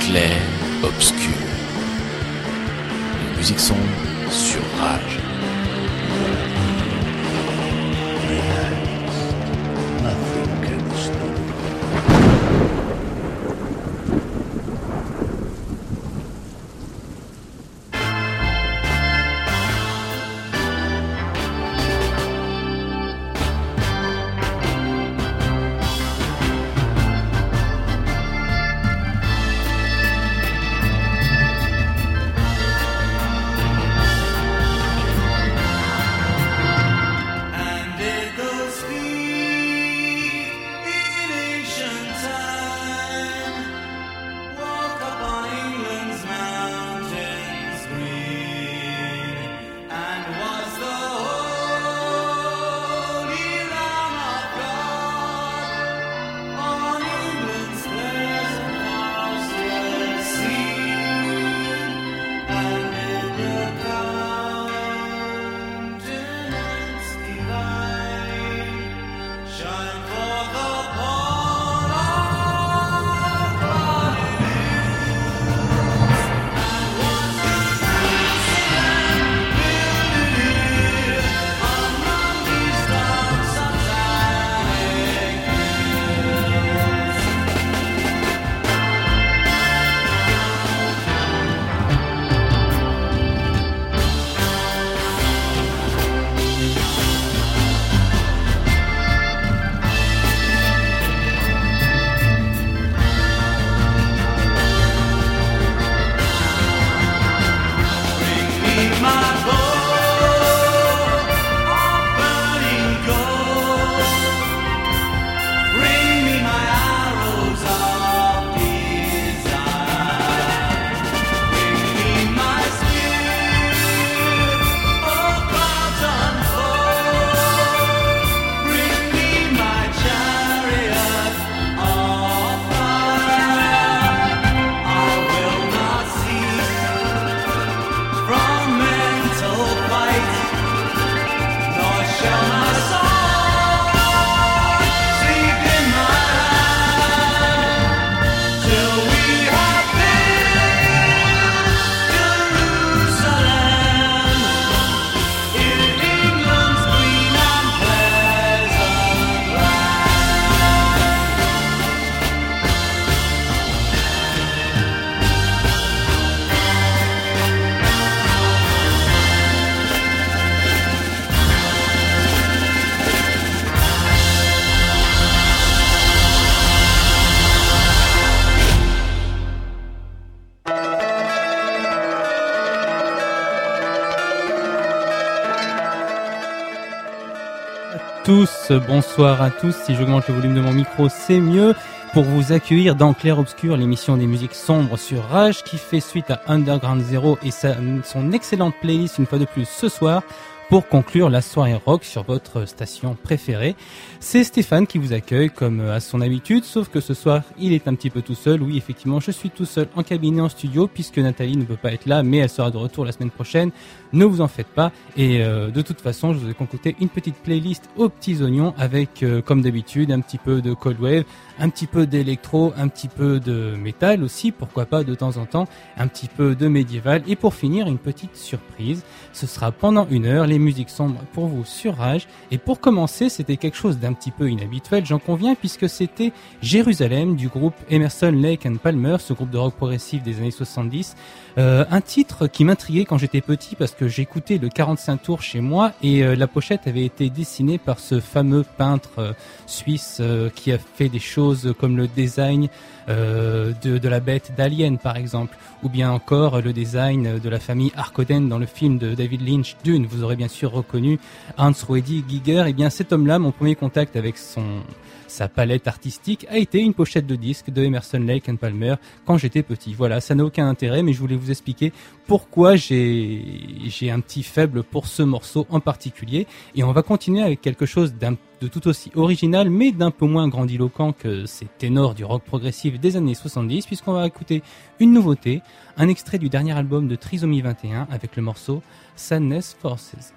clair, obscur. Les musiques sombre sur Rage. Nothing can stop. Bonsoir à tous, si j'augmente le volume de mon micro c'est mieux, pour vous accueillir dans Clair Obscur, l'émission des musiques sombres sur Rage qui fait suite à Underground Zero et son excellente playlist une fois de plus ce soir pour conclure la soirée rock sur votre station préférée. C'est Stéphane qui vous accueille comme à son habitude, sauf que ce soir il est un petit peu tout seul. Oui, effectivement, je suis tout seul en cabinet, en studio, puisque Nathalie ne peut pas être là, mais elle sera de retour la semaine prochaine. Ne vous en faites pas. Et de toute façon, je vous ai concocté une petite playlist aux petits oignons avec, comme d'habitude, un petit peu de cold wave, un petit peu d'électro, un petit peu de métal aussi, pourquoi pas de temps en temps, un petit peu de médiéval. Et pour finir, une petite surprise. Ce sera pendant 1 heure, les musiques sombres pour vous sur Rage. Et pour commencer, c'était quelque chose d'un petit peu inhabituel, j'en conviens, puisque c'était Jérusalem du groupe Emerson, Lake and Palmer, ce groupe de rock progressif des années 70. Un titre qui m'intriguait quand j'étais petit parce que j'écoutais le 45 tours chez moi et la pochette avait été dessinée par ce fameux peintre suisse qui a fait des choses comme le design de la bête d'Alien par exemple, ou bien encore le design de la famille Harkonnen dans le film de David Lynch Dune. Vous aurez bien sûr reconnu Hans Ruedi Giger. Et bien cet homme-là, mon premier contact avec sa palette artistique a été une pochette de disque de Emerson, Lake and Palmer quand j'étais petit. Voilà, ça n'a aucun intérêt, mais je voulais vous expliquer pourquoi j'ai un petit faible pour ce morceau en particulier. Et on va continuer avec quelque chose de tout aussi original, mais d'un peu moins grandiloquent que ces ténors du rock progressif des années 70, puisqu'on va écouter une nouveauté, un extrait du dernier album de Trisomie 21 avec le morceau Sadness Forces.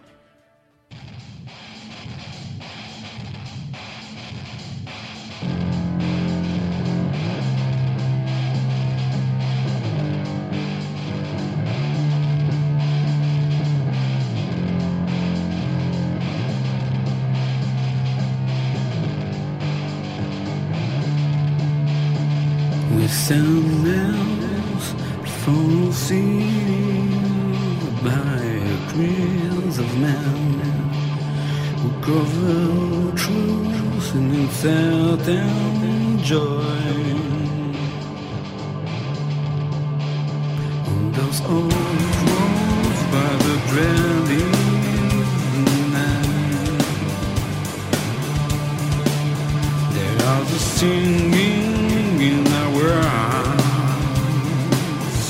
Sandals falsified by creeds of men who cover truth in certain joy. On those old roads by the dreary night, there are the singing in our eyes.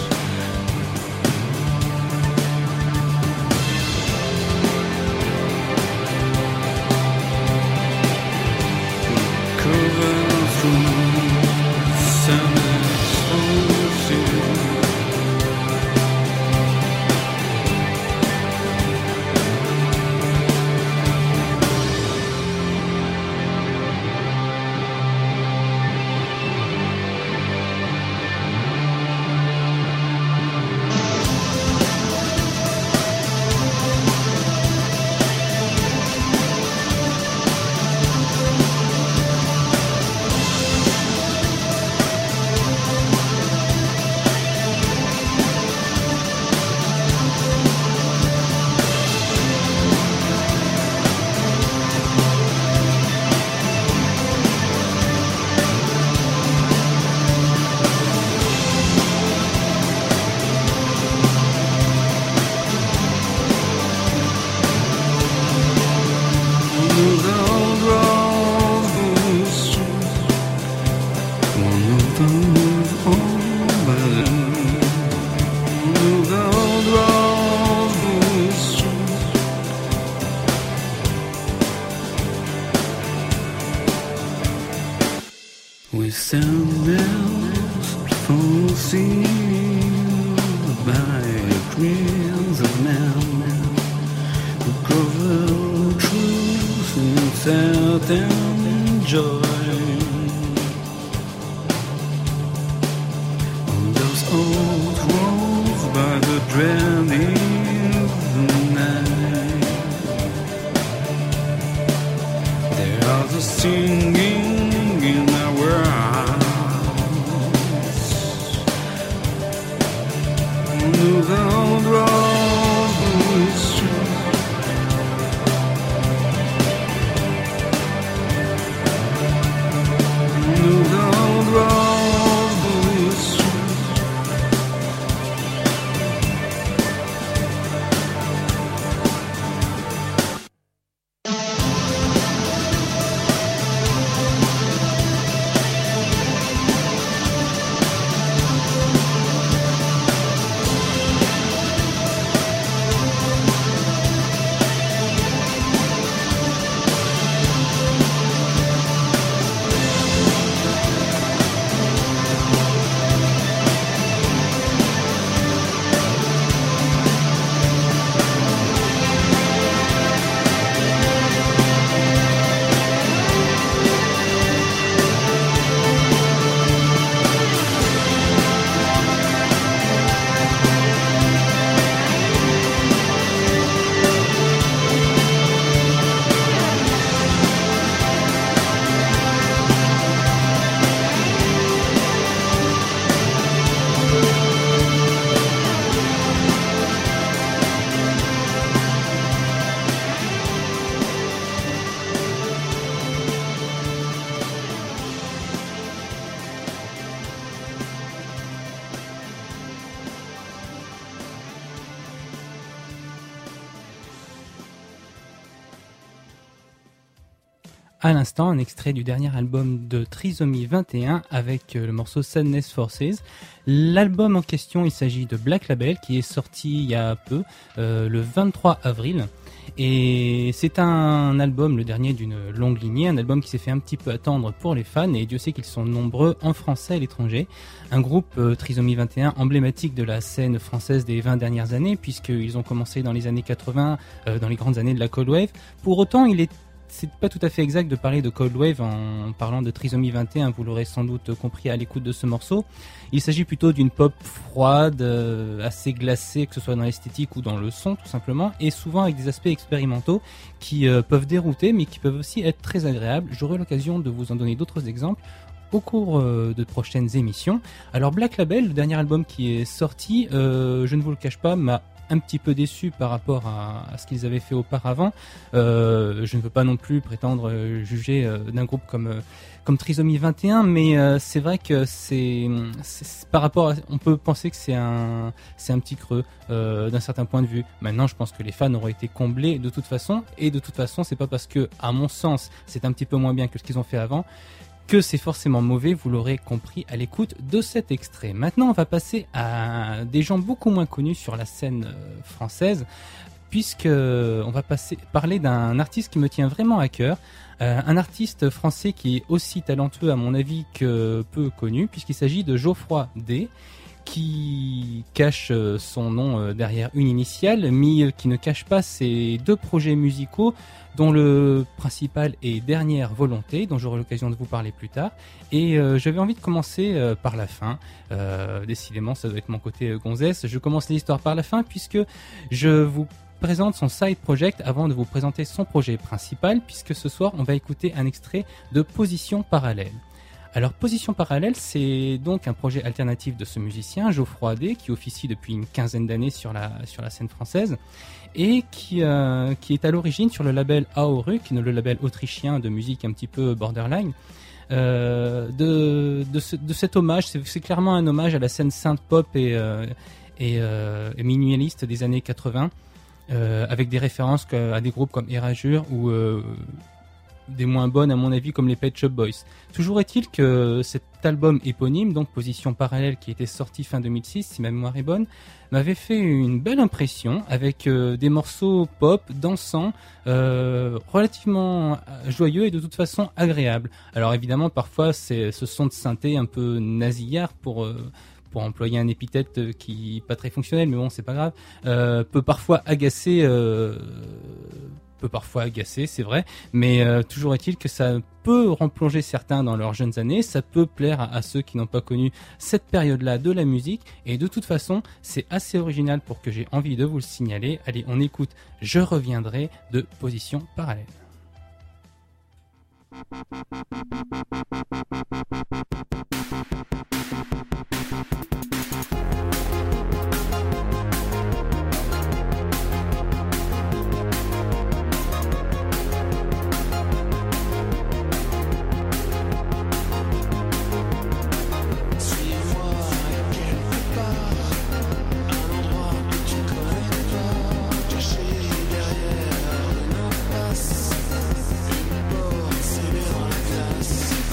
Cover through summer's ocean. With sandals falsified by creeds of men who cover truth in certain joy. On those old roads by the dreary night, there are the singing in our eyes. Through the old road is true. Through the old road is true. À l'instant, un extrait du dernier album de Trisomy 21 avec le morceau Sadness Forces. L'album en question, il s'agit de Black Label qui est sorti il y a peu, le 23 avril. Et c'est un album, le dernier d'une longue lignée, un album qui s'est fait un petit peu attendre pour les fans, et Dieu sait qu'ils sont nombreux en français à l'étranger. Un groupe, Trisomy 21, emblématique de la scène française des 20 dernières années, puisqu'ils ont commencé dans les années 80, dans les grandes années de la Cold Wave. Pour autant, c'est pas tout à fait exact de parler de Cold Wave en parlant de Trisomy 21, vous l'aurez sans doute compris à l'écoute de ce morceau. Il s'agit plutôt d'une pop froide, assez glacée, que ce soit dans l'esthétique ou dans le son tout simplement, et souvent avec des aspects expérimentaux qui peuvent dérouter mais qui peuvent aussi être très agréables. J'aurai l'occasion de vous en donner d'autres exemples au cours de prochaines émissions. Alors Black Label, le dernier album qui est sorti, je ne vous le cache pas, m'a un petit peu déçu par rapport à ce qu'ils avaient fait auparavant. Je ne veux pas non plus prétendre juger d'un groupe comme Trisomie 21, mais c'est vrai que c'est par rapport on peut penser que c'est un petit creux d'un certain point de vue. Maintenant, je pense que les fans auraient été comblés de toute façon, et de toute façon, c'est pas parce que, à mon sens, c'est un petit peu moins bien que ce qu'ils ont fait avant que c'est forcément mauvais, vous l'aurez compris à l'écoute de cet extrait. Maintenant, on va passer à des gens beaucoup moins connus sur la scène française, puisque on va parler d'un artiste qui me tient vraiment à cœur, un artiste français qui est aussi talentueux à mon avis que peu connu, puisqu'il s'agit de Geoffroy D, qui cache son nom derrière une initiale, mais qui ne cache pas ses 2 projets musicaux, dont le principal est Dernière Volonté, dont j'aurai l'occasion de vous parler plus tard. Et j'avais envie de commencer par la fin. Décidément, ça doit être mon côté gonzesse. Je commence l'histoire par la fin, puisque je vous présente son side project avant de vous présenter son projet principal, puisque ce soir, on va écouter un extrait de Position Parallèle. Alors, Position Parallèle, c'est donc un projet alternatif de ce musicien, Geoffroy D, qui officie depuis une quinzaine d'années sur la scène française, et qui est à l'origine sur le label Aoruk, le label autrichien de musique un petit peu borderline. De cet hommage, c'est clairement un hommage à la scène synth-pop et minimaliste des années 80, avec des références à des groupes comme Erasure ou des moins bonnes à mon avis comme les Pet Shop Boys. Toujours est-il que cet album éponyme, donc Position Parallèle, qui était sorti fin 2006 si ma mémoire est bonne, m'avait fait une belle impression avec des morceaux pop, dansants, relativement joyeux et de toute façon agréables. Alors évidemment parfois ce son de synthé un peu nasillard pour employer un épithète qui pas très fonctionnel, mais bon c'est pas grave, peut parfois agacer, c'est vrai, mais toujours est-il que ça peut replonger certains dans leurs jeunes années, ça peut plaire à ceux qui n'ont pas connu cette période-là de la musique, et de toute façon, c'est assez original pour que j'ai envie de vous le signaler. Allez, on écoute Je reviendrai de Position Parallèle. Derrière une impasse, une porte scellée dans la glace.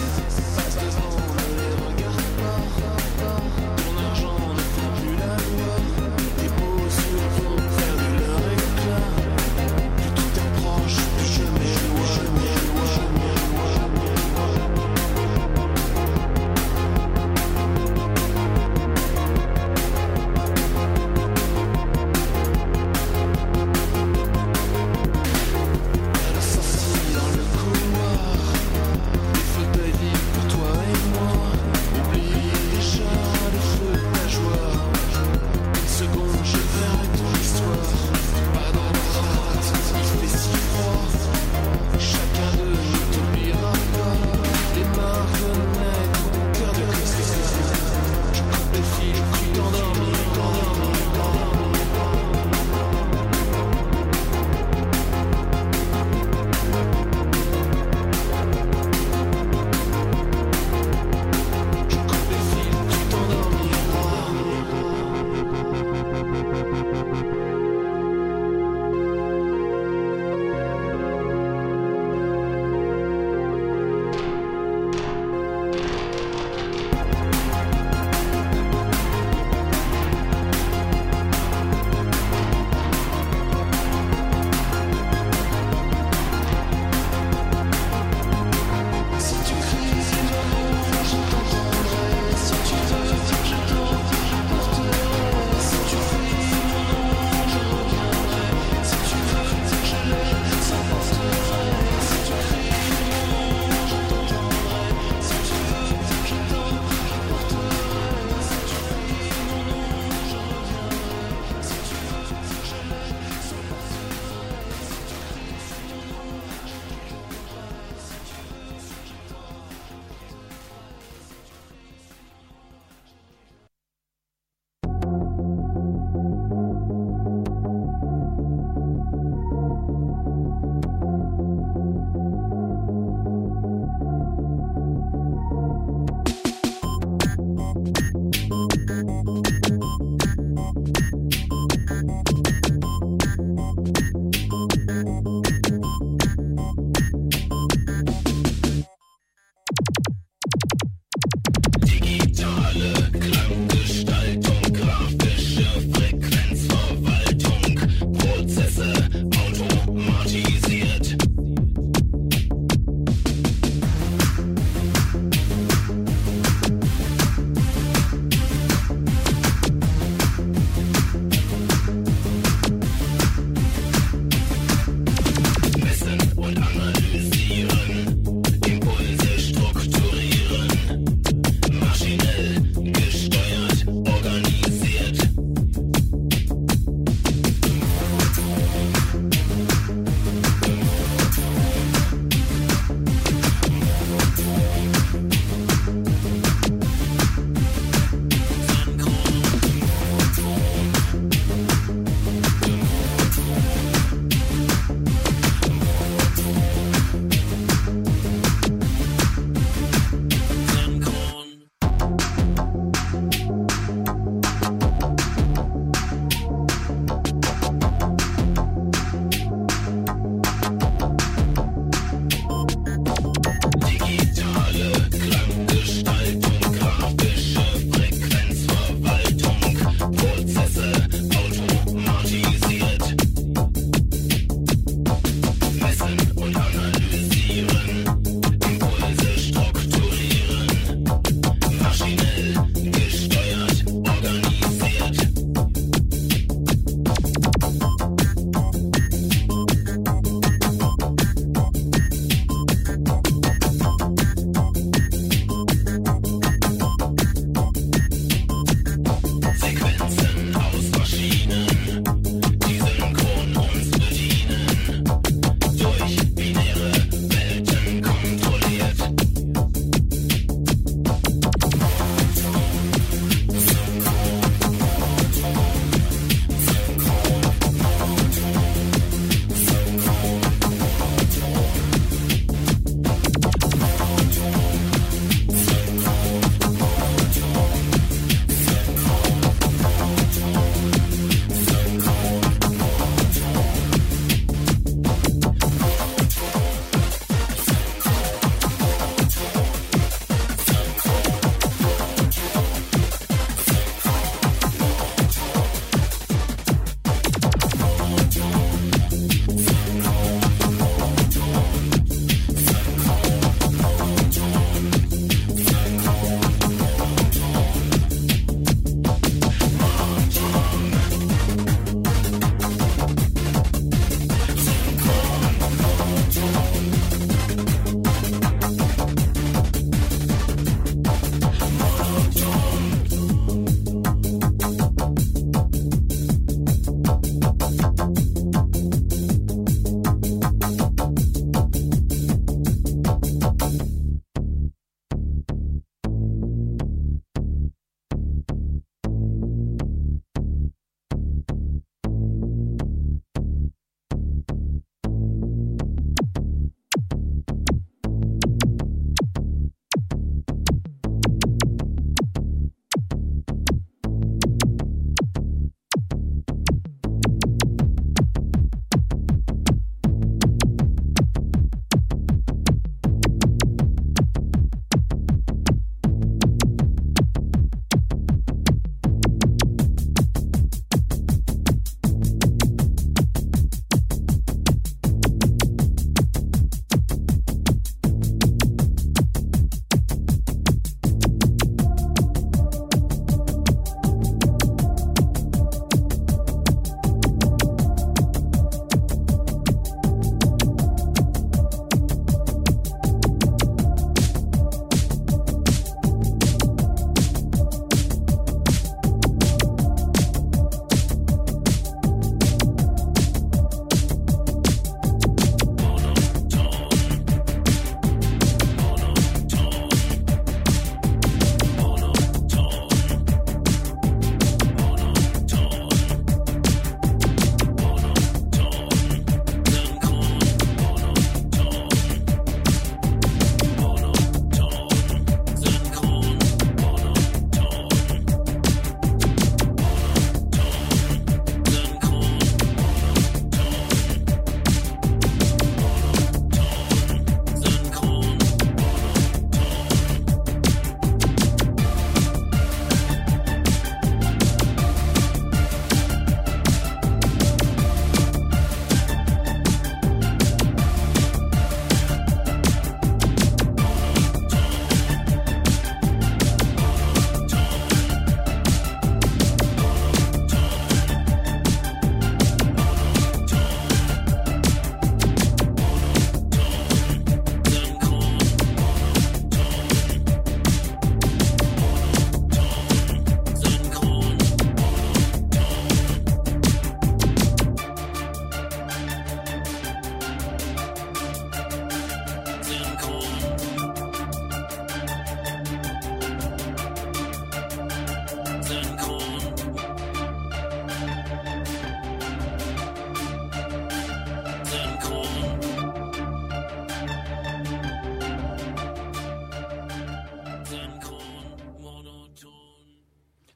Maschinell gesteuert.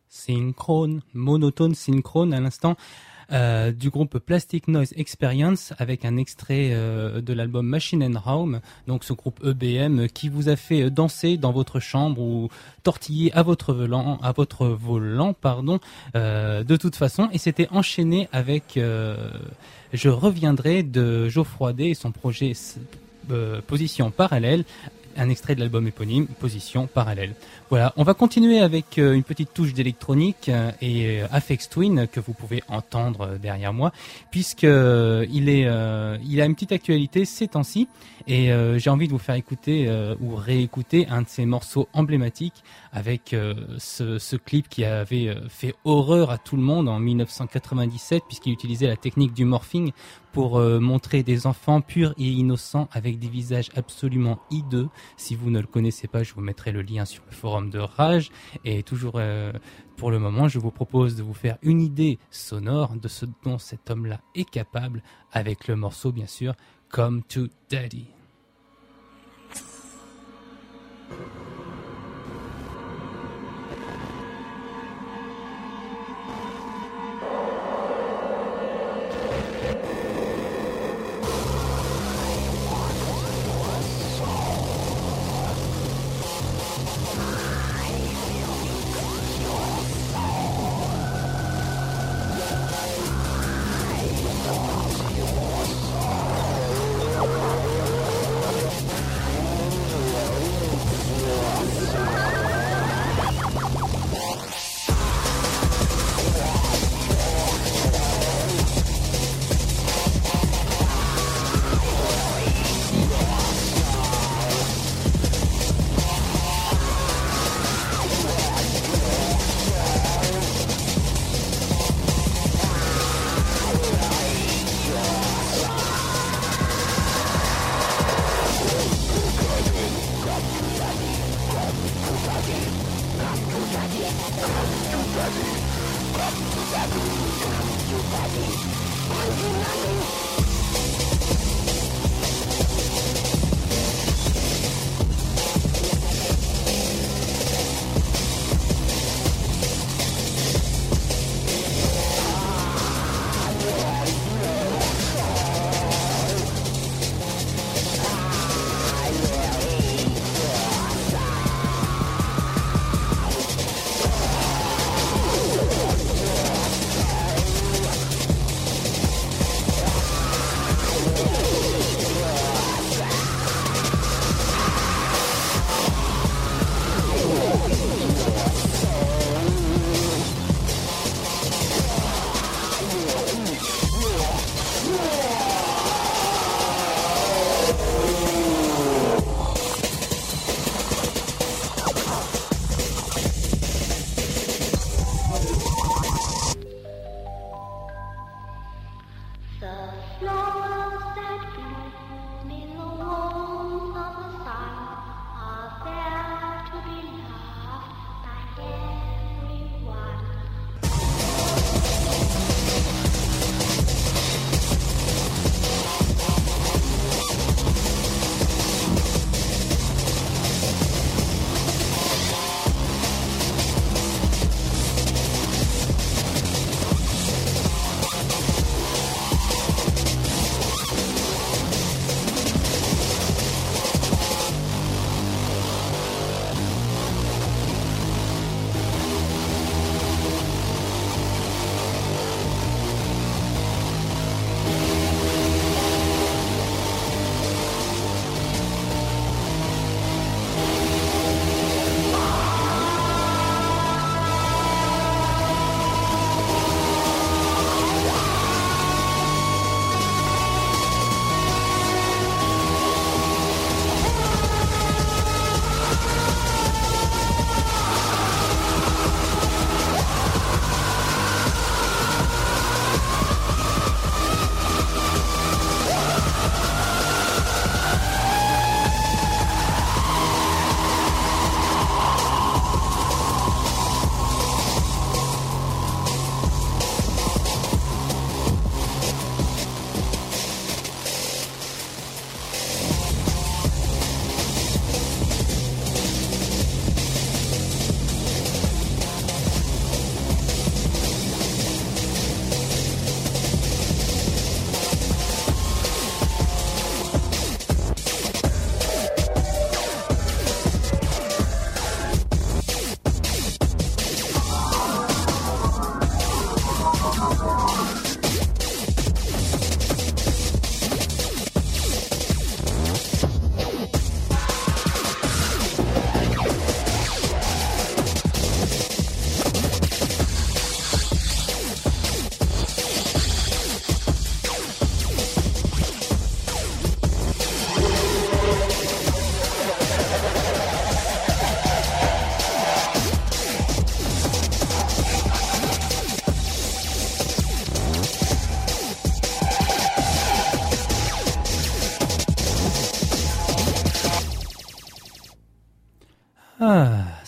synchrone, monotone synchrone à l'instant, du groupe Plastic Noise Experience avec un extrait de l'album Machine and Raum, donc ce groupe EBM qui vous a fait danser dans votre chambre ou tortiller à votre volant, de toute façon, et c'était enchaîné avec Je reviendrai de Geoffroy D et son projet Position Parallèle, un extrait de l'album éponyme Position Parallèle. Voilà, on va continuer avec une petite touche d'électronique et Aphex Twin que vous pouvez entendre derrière moi, puisque il a une petite actualité ces temps-ci et j'ai envie de vous faire écouter ou réécouter un de ses morceaux emblématiques avec ce clip qui avait fait horreur à tout le monde en 1997 puisqu'il utilisait la technique du morphing pour montrer des enfants purs et innocents avec des visages absolument hideux. Si vous ne le connaissez pas, je vous mettrai le lien sur le forum de Rage. Et toujours pour le moment, je vous propose de vous faire une idée sonore de ce dont cet homme-là est capable avec le morceau, bien sûr, Come to Daddy.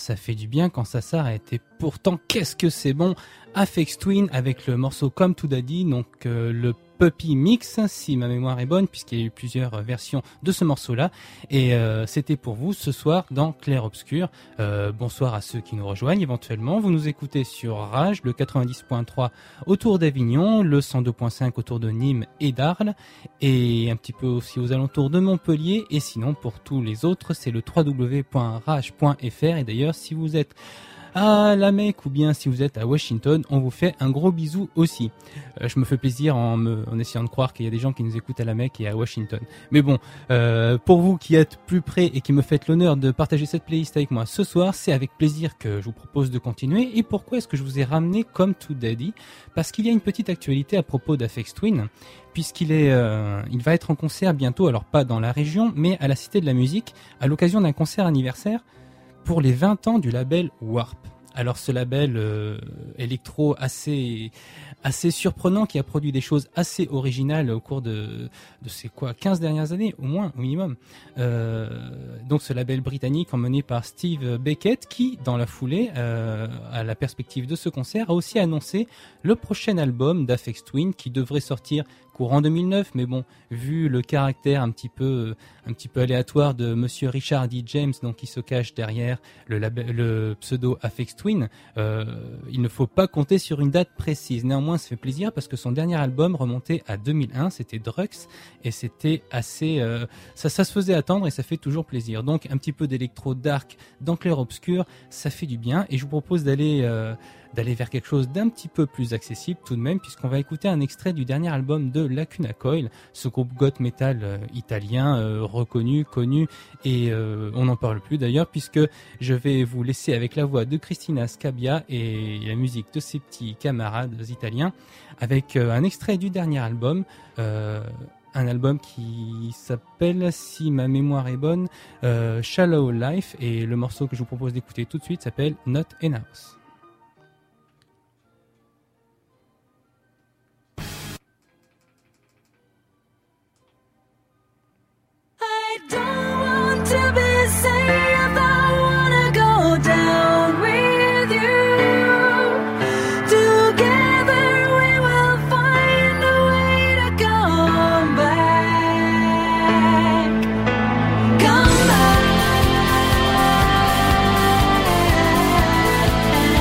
ça fait du bien quand ça s'arrête. Et pourtant, qu'est-ce que c'est bon, Aphex Twin avec le morceau Come to Daddy, donc le Puppy Mix, si ma mémoire est bonne, puisqu'il y a eu plusieurs versions de ce morceau-là. Et c'était pour vous ce soir dans Clair Obscur. Bonsoir à ceux qui nous rejoignent éventuellement. Vous nous écoutez sur Rage, le 90.3 autour d'Avignon, le 102.5 autour de Nîmes et d'Arles, et un petit peu aussi aux alentours de Montpellier. Et sinon, pour tous les autres, c'est le www.rage.fr. Et d'ailleurs, si vous êtes à la Mecque ou bien si vous êtes à Washington, on vous fait un gros bisou aussi. Je me fais plaisir en essayant de croire qu'il y a des gens qui nous écoutent à la Mecque et à Washington. Mais bon, pour vous qui êtes plus près et qui me faites l'honneur de partager cette playlist avec moi ce soir, c'est avec plaisir que je vous propose de continuer. Et pourquoi est-ce que je vous ai ramené Come to Daddy? Parce qu'il y a une petite actualité à propos d'Aphex Twin, puisqu'il il va être en concert bientôt, alors pas dans la région, mais à la Cité de la Musique, à l'occasion d'un concert anniversaire pour les 20 ans du label Warp. Alors ce label électro assez surprenant, qui a produit des choses assez originales au cours de ces 15 dernières années au moins, au minimum. Donc ce label britannique emmené par Steve Beckett, qui dans la foulée, à la perspective de ce concert, a aussi annoncé le prochain album d'Aphex Twin qui devrait sortir courant 2009, mais bon, vu le caractère un petit peu aléatoire de monsieur Richard D. James, donc qui se cache derrière le pseudo Aphex Twin, il ne faut pas compter sur une date précise. Néanmoins, ça fait plaisir parce que son dernier album remontait à 2001, c'était Drux, et c'était assez, ça se faisait attendre et ça fait toujours plaisir. Donc un petit peu d'électro dark dans Clair Obscur, ça fait du bien, et je vous propose d'aller vers quelque chose d'un petit peu plus accessible tout de même, puisqu'on va écouter un extrait du dernier album de Lacuna Coil, ce groupe goth metal italien reconnu, connu, et on n'en parle plus d'ailleurs, puisque je vais vous laisser avec la voix de Cristina Scabbia et la musique de ses petits camarades italiens, avec un extrait du dernier album, un album qui s'appelle, si ma mémoire est bonne, Shallow Life, et le morceau que je vous propose d'écouter tout de suite s'appelle Not in House. To be safe, I wanna go down with you. Together we will find a way to come back. Come back.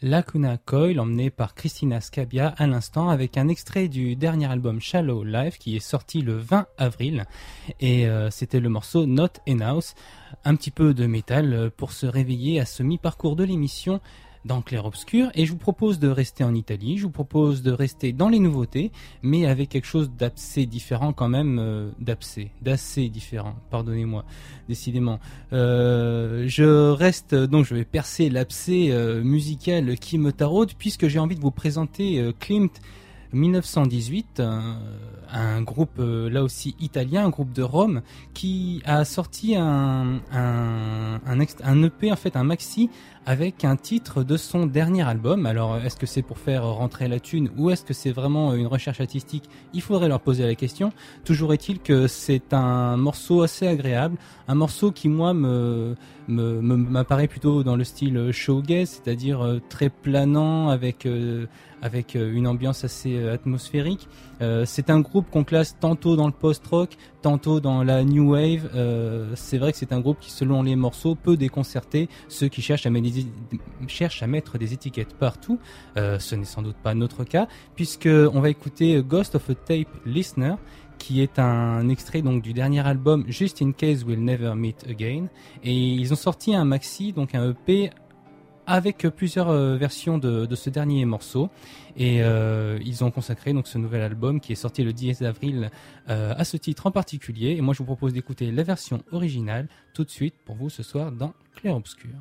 Lacuna Coil, emmené par Christina Scabbia à l'instant, avec un extrait du dernier album Shallow Life qui est sorti le 20 avril. Et c'était le morceau Not Enough, un petit peu de métal pour se réveiller à ce mi-parcours de l'émission dans Clair Obscur. Et je vous propose de rester en Italie, je vous propose de rester dans les nouveautés, mais avec quelque chose d'assez différent quand même, d'assez différent, pardonnez-moi, décidément. Je reste, donc je vais percer l'abcès musical qui me taraude, puisque j'ai envie de vous présenter Klimt 1918, un groupe là aussi italien, un groupe de Rome, qui a sorti un EP, en fait un maxi, avec un titre de son dernier album. Alors est-ce que c'est pour faire rentrer la thune ou est-ce que c'est vraiment une recherche artistique? Il faudrait leur poser la question. Toujours est-il que c'est un morceau assez agréable, un morceau qui moi m'apparaît plutôt dans le style shoegaze, c'est-à-dire très planant avec une ambiance assez atmosphérique. C'est un groupe qu'on classe tantôt dans le post-rock, tantôt dans la new wave. C'est vrai que c'est un groupe qui, selon les morceaux, peut déconcerter ceux qui cherchent à mettre des étiquettes partout. Ce n'est sans doute pas notre cas, puisque on va écouter Ghost of a Tape Listener, qui est un extrait donc du dernier album Just in Case We'll Never Meet Again. Et ils ont sorti un maxi, donc un EP, avec plusieurs versions de ce dernier morceau, et ils ont consacré donc ce nouvel album qui est sorti le 10 avril à ce titre en particulier. Et moi je vous propose d'écouter la version originale tout de suite pour vous ce soir dans Clair Obscur.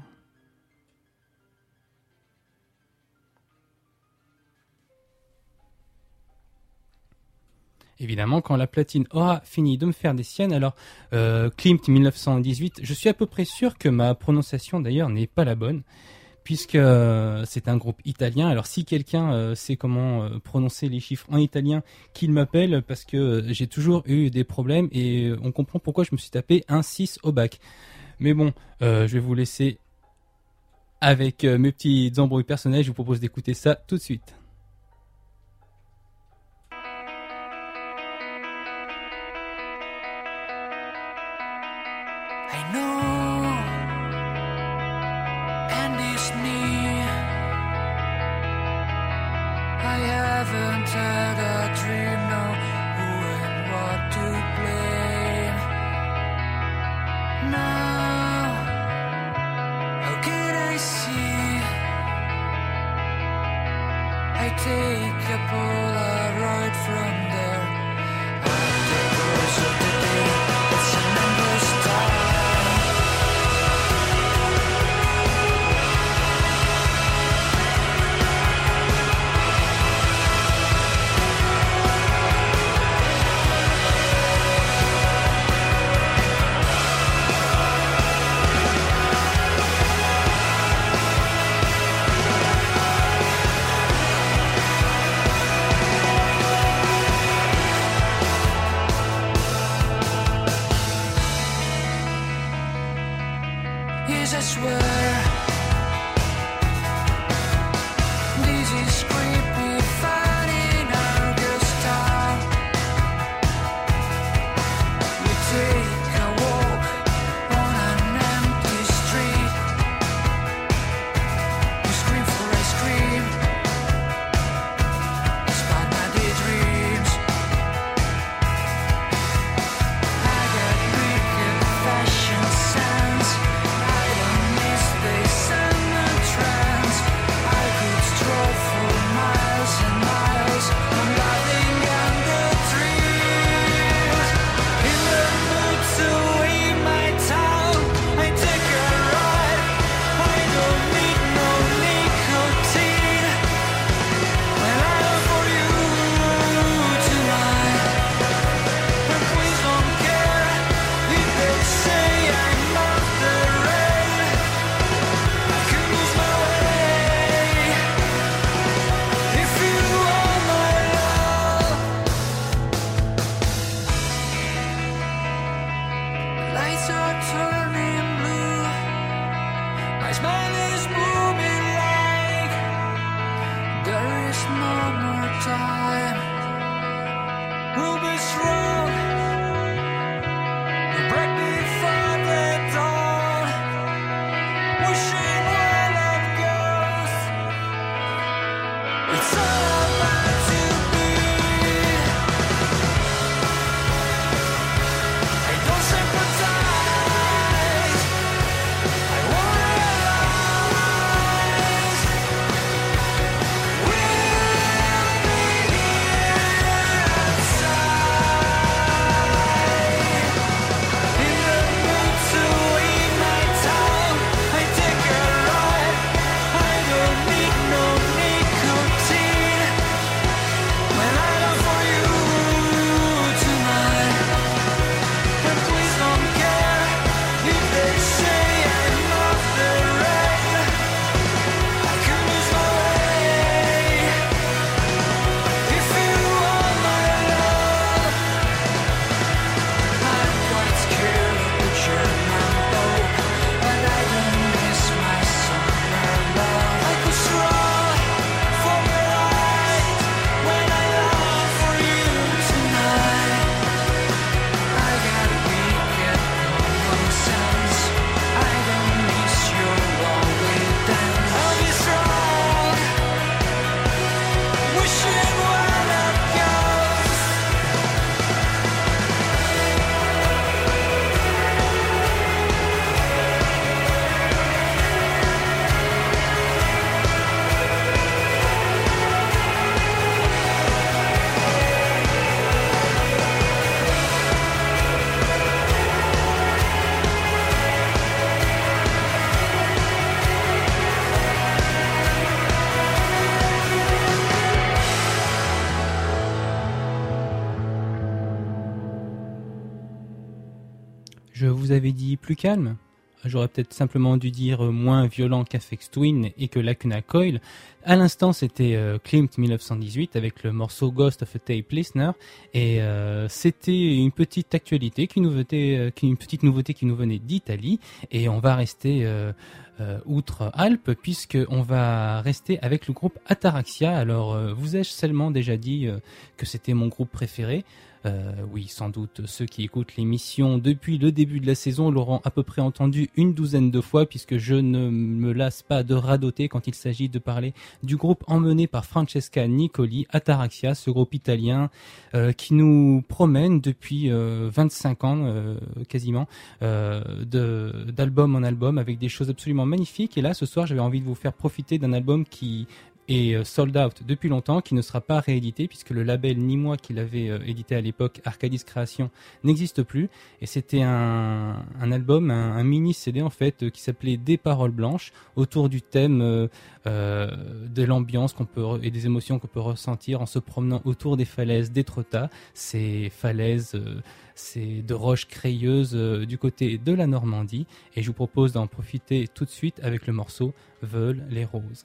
Évidemment, quand la platine aura fini de me faire des siennes, alors Klimt 1918, je suis à peu près sûr que ma prononciation d'ailleurs n'est pas la bonne, puisque c'est un groupe italien. Alors si quelqu'un sait comment prononcer les chiffres en italien, qu'il m'appelle, parce que j'ai toujours eu des problèmes et on comprend pourquoi je me suis tapé un 6 au bac. Mais bon, je vais vous laisser avec mes petites embrouilles personnelles. Je vous propose d'écouter ça tout de suite. I know, and it's me. I haven't had a dream, no, who and what to blame. Now, how can I see? I take a Polaroid from there. At the close of the day, it's an endless time. vous avez dit plus calme. J'aurais peut-être simplement dû dire moins violent qu'Aphex Twin et que Lacuna Coil. À l'instant, c'était Klimt 1918 avec le morceau Ghost of a Tape Listener. Et c'était une petite actualité une petite nouveauté qui nous venait d'Italie. Et on va rester outre Alpes, puisqu'on va rester avec le groupe Ataraxia. Alors, vous ai-je seulement déjà dit que c'était mon groupe préféré ? Oui, sans doute ceux qui écoutent l'émission depuis le début de la saison l'auront à peu près entendu une douzaine de fois, puisque je ne me lasse pas de radoter quand il s'agit de parler du groupe emmené par Francesca Nicoli, Ataraxia, ce groupe italien qui nous promène depuis 25 ans quasiment, d'album en album, avec des choses absolument magnifiques. Et là, ce soir, j'avais envie de vous faire profiter d'un album qui est sold out depuis longtemps, qui ne sera pas réédité puisque le label Nîmois qui l'avait édité à l'époque, Arcadis Création, n'existe plus. Et c'était un album, un mini CD en fait, qui s'appelait Des paroles blanches, autour du thème de l'ambiance et des émotions qu'on peut ressentir en se promenant autour des falaises d'Étretat, ces falaises c'est de roches crayeuses du côté de la Normandie. Et je vous propose d'en profiter tout de suite avec le morceau Veulent les roses.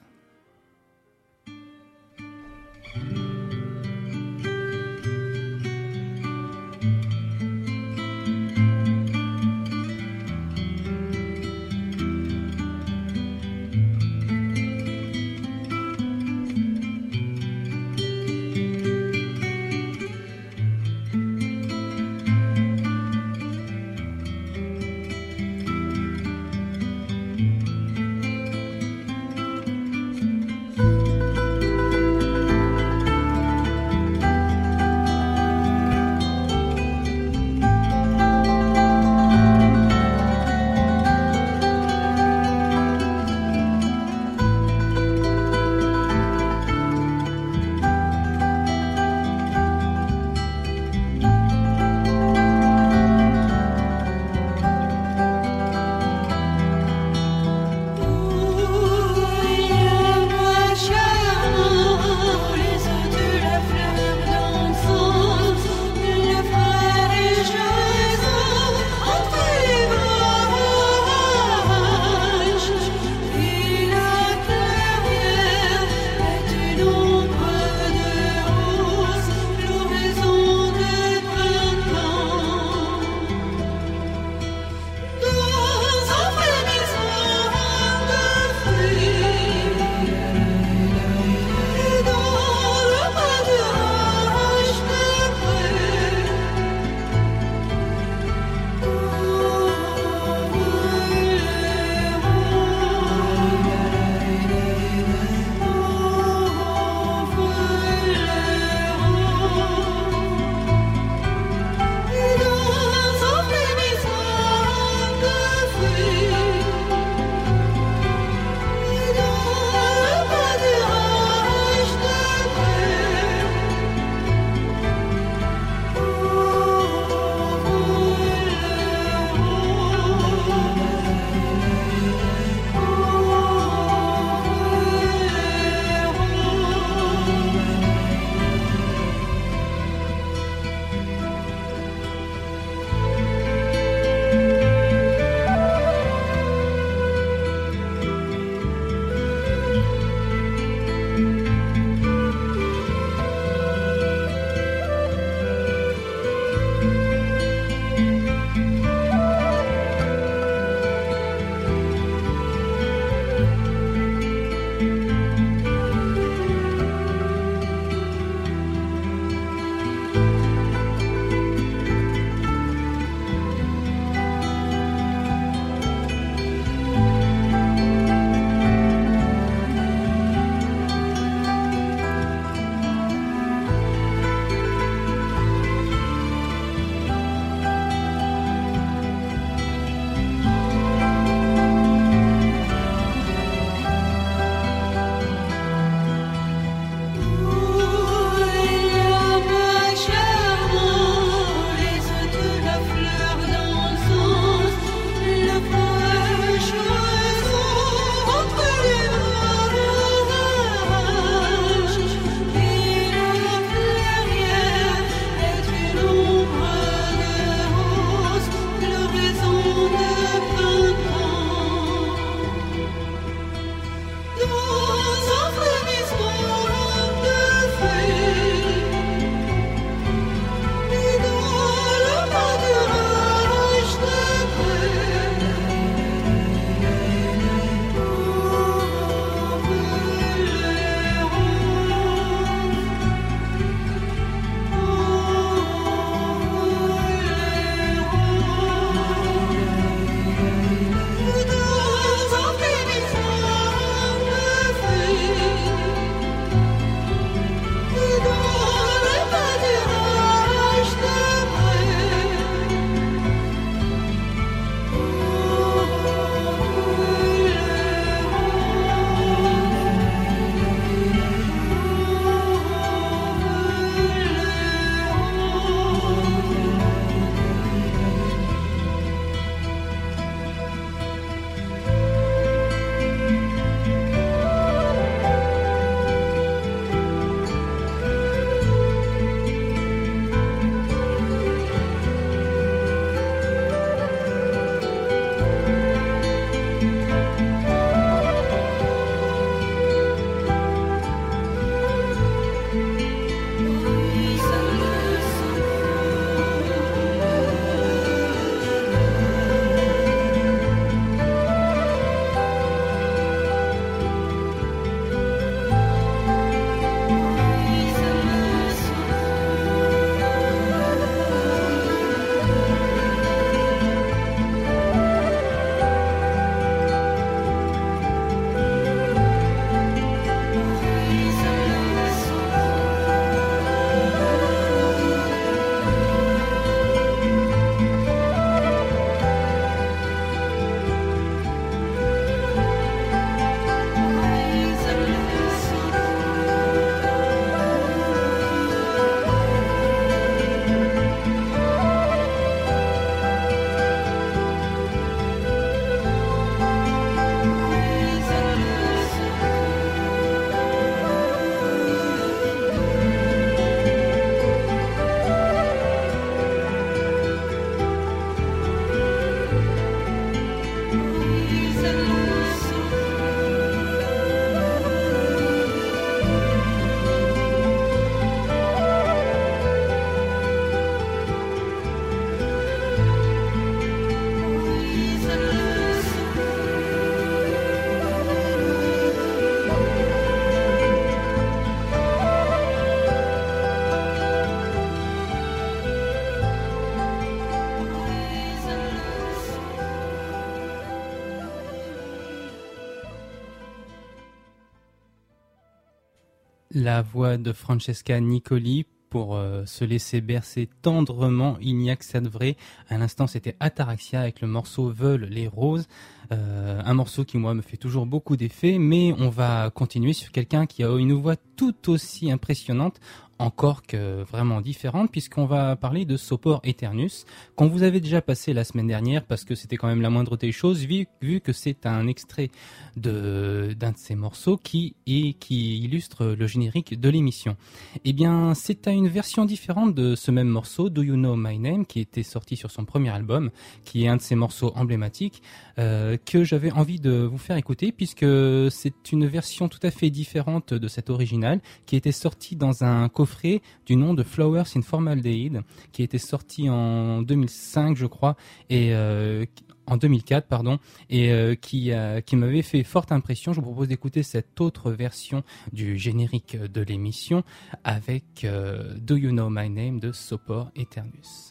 La voix de Francesca Nicoli pour se laisser bercer tendrement, il n'y a que ça de vrai. À l'instant, c'était Ataraxia avec le morceau Veulent les roses. Un morceau qui, moi, me fait toujours beaucoup d'effet, mais on va continuer sur quelqu'un qui a une voix tout aussi impressionnante, encore que vraiment différente, puisqu'on va parler de Sopor Aeternus, qu'on vous avait déjà passé la semaine dernière, parce que c'était quand même la moindre des choses, vu que c'est un extrait d'un de ces morceaux qui illustre le générique de l'émission. Eh bien, c'est à une version différente de ce même morceau, Do You Know My Name, qui était sorti sur son premier album, qui est un de ses morceaux emblématiques, que j'avais envie de vous faire écouter, puisque c'est une version tout à fait différente de cette originale, qui était sortie dans un coffret du nom de Flowers in Formaldehyde, qui était sorti en 2005, je crois, et en 2004, pardon, et qui m'avait fait forte impression. Je vous propose d'écouter cette autre version du générique de l'émission avec Do You Know My Name de Sopor Aeternus.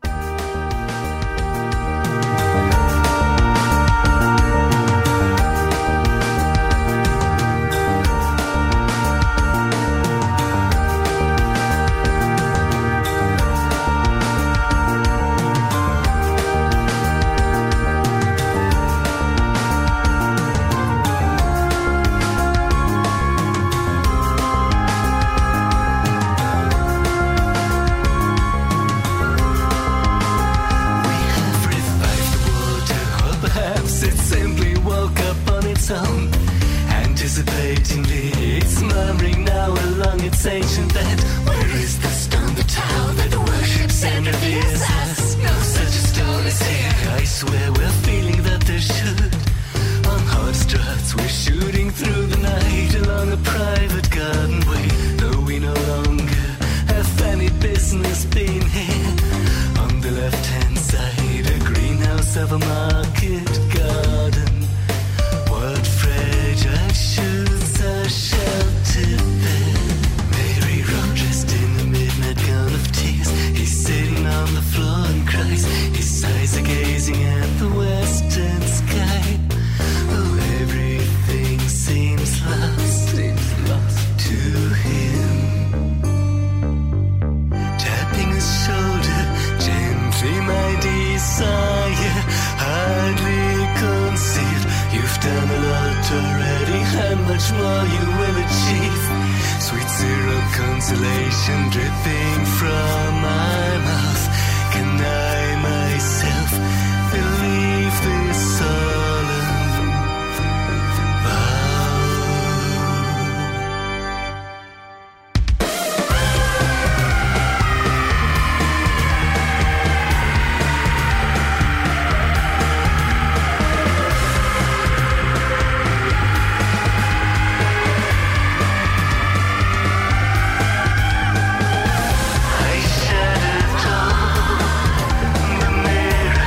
Anticipatingly, it's murmuring now along its ancient bed. Where is the stone, the tower that worships and reveres us? No such a stone is here. I swear we're feeling that there should. On hot struts, we're shooting through the night along a private garden way. Though we no longer have any business being here. On the left-hand side, a greenhouse of a market garden. What fragile shoots are sheltered there. Mary Rowe dressed in a midnight gown of tears. He's sitting on the floor and cries. His eyes are gazing at the western sky. Oh, everything seems lost to him. Tapping his shoulder gently, my desire hardly concealed. You've done a lot already, and much more you will achieve. Sweet syrup consolation dripping from my mouth. Can I myself believe this solemn vow? I shattered all the mirror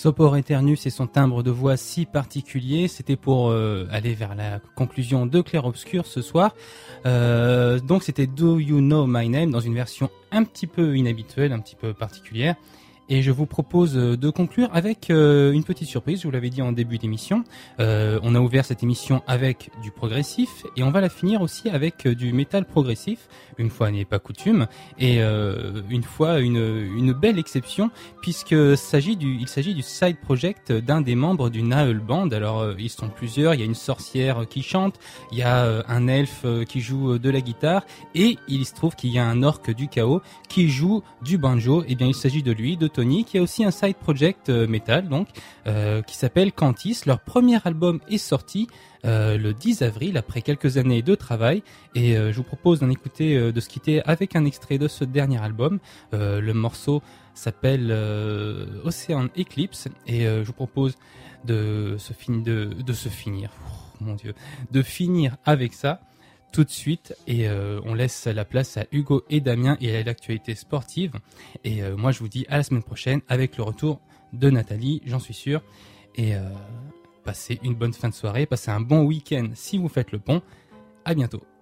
Sopor Aeternus et son timbre de voix si particulier, c'était pour aller vers la conclusion de Clair Obscur ce soir. Donc c'était Do You Know My Name dans une version un petit peu inhabituelle, un petit peu particulière. Et je vous propose de conclure avec une petite surprise, je vous l'avais dit en début d'émission. On a ouvert cette émission avec du progressif et on va la finir aussi avec du métal progressif, une fois n'est pas coutume, et une fois une belle exception puisque s'agit du side project d'un des membres du Naël Band. Alors ils sont plusieurs, il y a une sorcière qui chante, il y a un elfe qui joue de la guitare et il se trouve qu'il y a un orc du chaos qui joue du banjo. Et bien il s'agit de lui, de Tony, qui a aussi un side project metal donc qui s'appelle Cantis. Leur premier album est sorti le 10 avril après quelques années de travail et je vous propose d'en écouter, de se quitter avec un extrait de ce dernier album. Le morceau s'appelle Ocean Eclipse et je vous propose de finir avec ça tout de suite et on laisse la place à Hugo et Damien et à l'actualité sportive et moi je vous dis à la semaine prochaine avec le retour de Nathalie, j'en suis sûr, et passez une bonne fin de soirée, passez un bon week-end si vous faites le pont, à bientôt.